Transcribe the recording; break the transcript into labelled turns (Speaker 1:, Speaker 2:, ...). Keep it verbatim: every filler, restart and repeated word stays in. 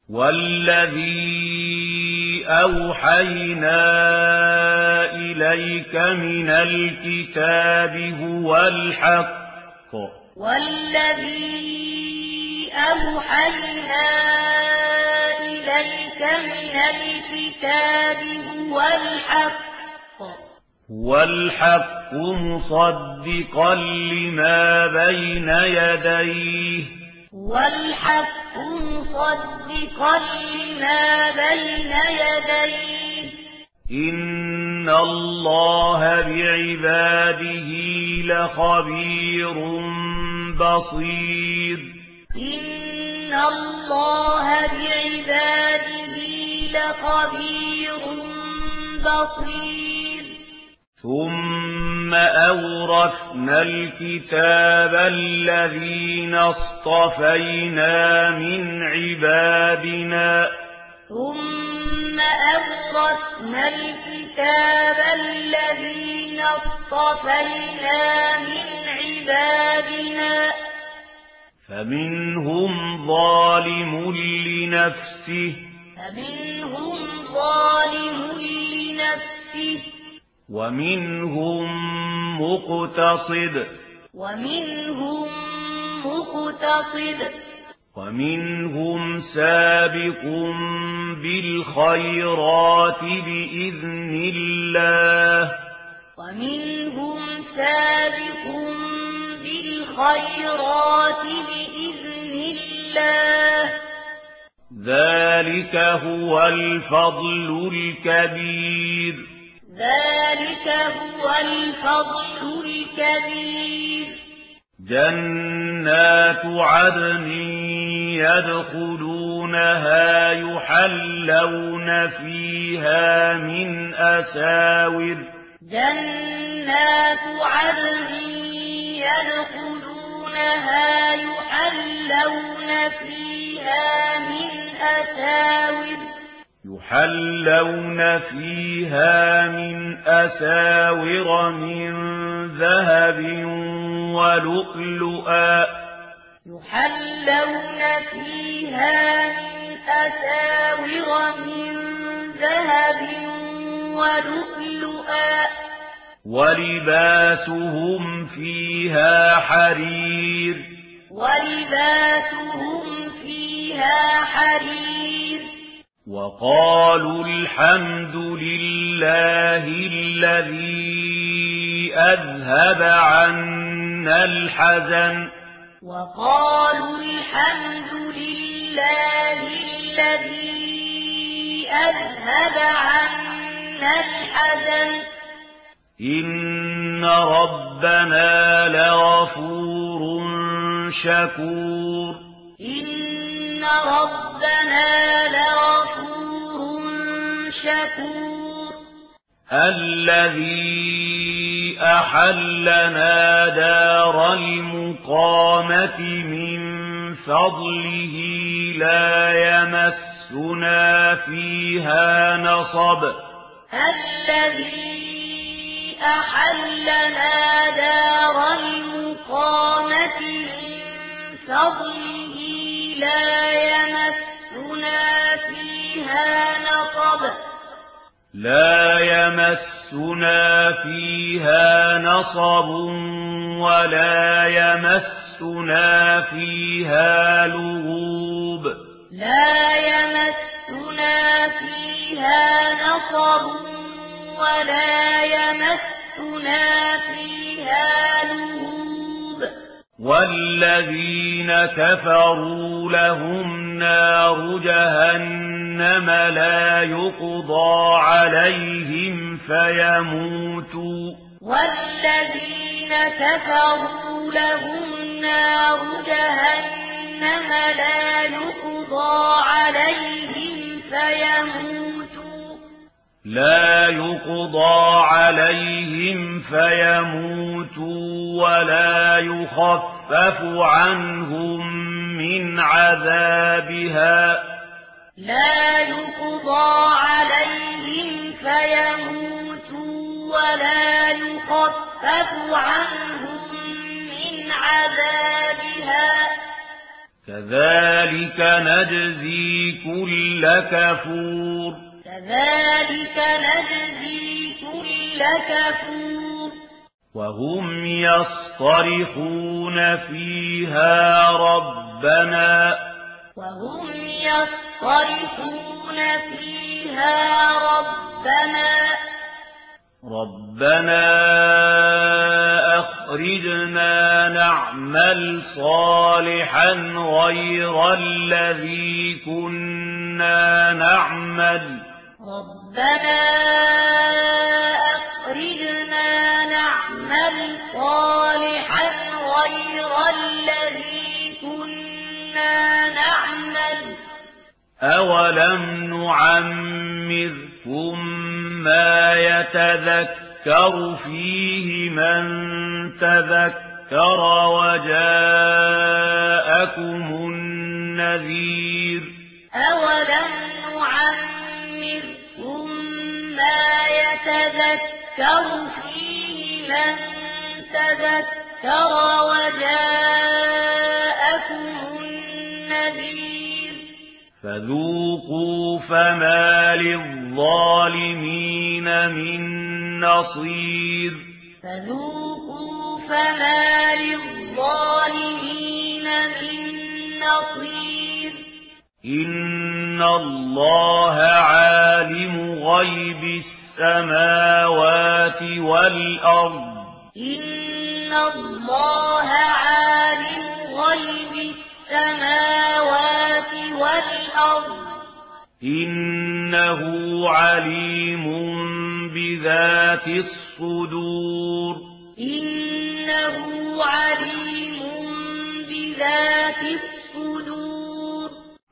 Speaker 1: والذي أوحينا إليك من الكتاب هو الحق
Speaker 2: والذي أوحينا إليك من الكتاب هو الحق
Speaker 1: هو الحق مصدقا لما بين يديه
Speaker 2: والحق مصدقا لما بين يديه
Speaker 1: إن الله بعباده لخبير بصير
Speaker 2: إن الله بعباده لخبير بصير
Speaker 1: ثم أورثنا الكتاب الذين اصطفينا من عبادنا
Speaker 2: ثم أورثنا الكتاب الذين اصطفينا من عبادنا
Speaker 1: فمنهم ظالم لنفسه
Speaker 2: فمنهم ظالم لنفسه
Speaker 1: ومنهم مقتصد
Speaker 2: ومنهم مقتصد
Speaker 1: ومنهم سابق بالخيرات بإذن الله
Speaker 2: ومنهم سابق بالخيرات بإذن الله
Speaker 1: ذلك هو الفضل الكبير
Speaker 2: ذلك هو الفضل الكبير
Speaker 1: جنات عدن يدخلونها يحلون فيها من أساور
Speaker 2: جنات عدن يدخلونها يحلون فيها من أساور
Speaker 1: يحلون فيها من أساور من ذهب ولؤلؤا
Speaker 2: يحلون فيها من أساور من ذهب ولؤلؤا
Speaker 1: ولباسهم فيها حرير
Speaker 2: ولباسهم فيها حرير
Speaker 1: وقالوا الحمد لله الذي أذهب عنا الحزن
Speaker 2: وقالوا الحمد لله الذي أذهب عنا الحزن
Speaker 1: إن ربنا لغفور شكور
Speaker 2: إن ربنا لغفور شكور
Speaker 1: الذي أحلنا دار المقامة من فضله لا يمسنا فيها نصب
Speaker 2: الذي أحلنا دار المقامة من فضله لا يمسنا فيها نصب
Speaker 1: لا يمسنا فيها نصب ولا يمسنا فيها لغوب
Speaker 2: لا يمسنا فيها نصب ولا يمسنا فيها لغوب
Speaker 1: والذين كفروا لهم نار جهنم لا يقضى عليهم فيموتوا
Speaker 2: والذين كفروا لهم نار جهنم لا يقضى عليهم فيموتوا
Speaker 1: لا يقضى عليهم فيموتوا ولا يخفف عنهم من عذابها
Speaker 2: لا يقضى عليهم فيموتوا ولا يخفف عنهم من عذابها
Speaker 1: كذلك نجزي كل كفور
Speaker 2: كذلك نجزي كل كفور
Speaker 1: وهم يصطرخون فيها ربنا
Speaker 2: وهم يصطرخون فيها ربنا
Speaker 1: ربنا أخرجنا نعمل صالحا غير الذي كنا نعمل
Speaker 2: ربنا أخرجنا نعمل صالحا غير الذي كنا نعمل
Speaker 1: أولم نعمركم ما يتذكر فيه من تذكر وجاءكم النذير
Speaker 2: أولم نعمركم ما يتذكر فيه من تذكر وجاءكم النذير
Speaker 1: فذوقوا فما للظالمين من نصير
Speaker 2: فذوقوا فما للظالمين من نصير
Speaker 1: إن الله عالم غيب السماوات والأرض
Speaker 2: إن الله عالم غيب السماوات والأرض
Speaker 1: إنه عليم بذات الصدور
Speaker 2: إنه عليم بذات